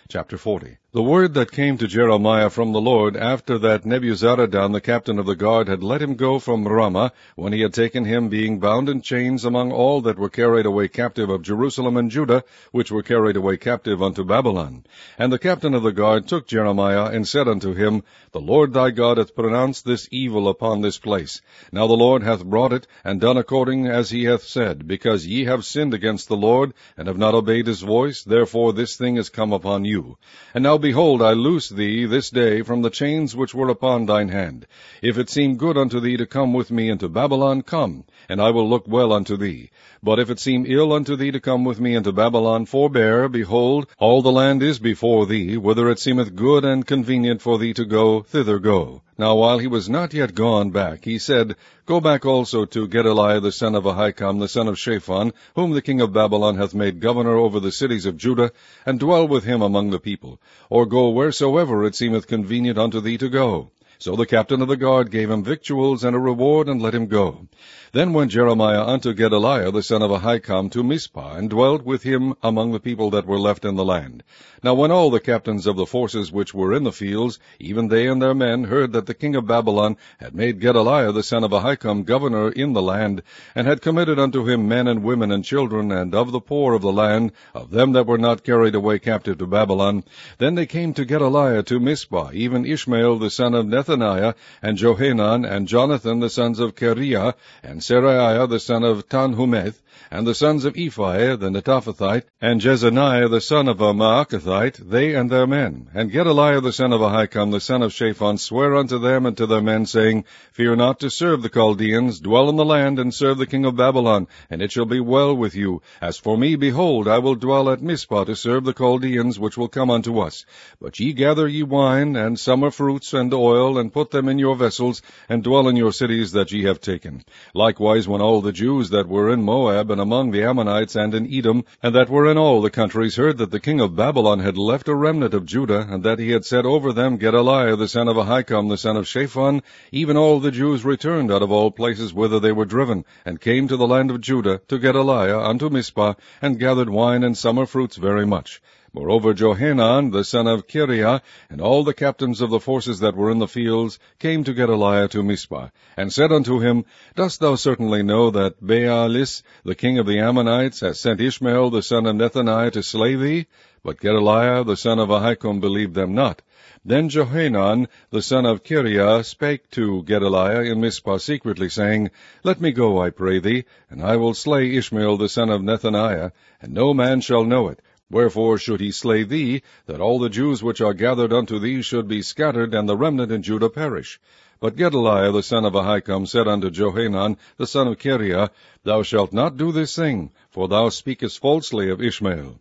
Chapter 40. The word that came to Jeremiah from the Lord after that Nebuzaradan the captain of the guard had let him go from Ramah, when he had taken him being bound in chains among all that were carried away captive of Jerusalem and Judah, which were carried away captive unto Babylon. And the captain of the guard took Jeremiah, and said unto him, The Lord thy God hath pronounced this evil upon this place. Now the Lord hath brought it, and done according as he hath said, because ye have sinned against the Lord, and have not obeyed his voice, therefore this thing is come upon you. And now behold, I loose thee this day from the chains which were upon thine hand. If it seem good unto thee to come with me into Babylon, come, and I will look well unto thee. But if it seem ill unto thee to come with me into Babylon, forbear, behold, all the land is before thee, whither it seemeth good and convenient for thee to go, thither go. Now while he was not yet gone back, he said, Go back also to Gedaliah the son of Ahikam, the son of Shaphan, whom the king of Babylon hath made governor over the cities of Judah, and dwell with him among the people, or go wheresoever it seemeth convenient unto thee to go. So the captain of the guard gave him victuals and a reward, and let him go. Then went Jeremiah unto Gedaliah the son of Ahikam to Mizpah, and dwelt with him among the people that were left in the land. Now when all the captains of the forces which were in the fields, even they and their men, heard that the king of Babylon had made Gedaliah the son of Ahikam governor in the land, and had committed unto him men and women and children, and of the poor of the land, of them that were not carried away captive to Babylon, then they came to Gedaliah to Mizpah, even Ishmael the son of Nethaniah, and Johanan, and Jonathan the sons of Kareah, and Seraiah the son of Tanhumeth, and the sons of Ephai the Netophathite, and Jezaniah the son of a Maacathite, they and their men. And Gedaliah the son of Ahikam the son of Shaphan sware unto them and to their men, saying, Fear not to serve the Chaldeans, dwell in the land, and serve the king of Babylon, and it shall be well with you. As for me, behold, I will dwell at Mizpah to serve the Chaldeans, which will come unto us. But ye gather ye wine, and summer fruits, and oil, and put them in your vessels, and dwell in your cities that ye have taken. Likewise, when all the Jews that were in Moab, and among the Ammonites, and in Edom, and that were in all the countries, heard that the king of Babylon had left a remnant of Judah, and that he had set over them Gedaliah the son of Ahikam the son of Shaphan, even all the Jews returned out of all places whither they were driven, and came to the land of Judah, to Gedaliah, unto Mizpah, and gathered wine and summer fruits very much. Moreover, Johanan the son of Kareah, and all the captains of the forces that were in the fields, came to Gedaliah to Mizpah, and said unto him, Dost thou certainly know that Baalis, the king of the Ammonites, hath sent Ishmael the son of Nethaniah to slay thee? But Gedaliah the son of Ahikam believed them not. Then Johanan the son of Kareah spake to Gedaliah in Mizpah secretly, saying, Let me go, I pray thee, and I will slay Ishmael the son of Nethaniah, and no man shall know it. Wherefore should he slay thee, that all the Jews which are gathered unto thee should be scattered, and the remnant in Judah perish? But Gedaliah the son of Ahikam said unto Johanan the son of Kareah, Thou shalt not do this thing, for thou speakest falsely of Ishmael.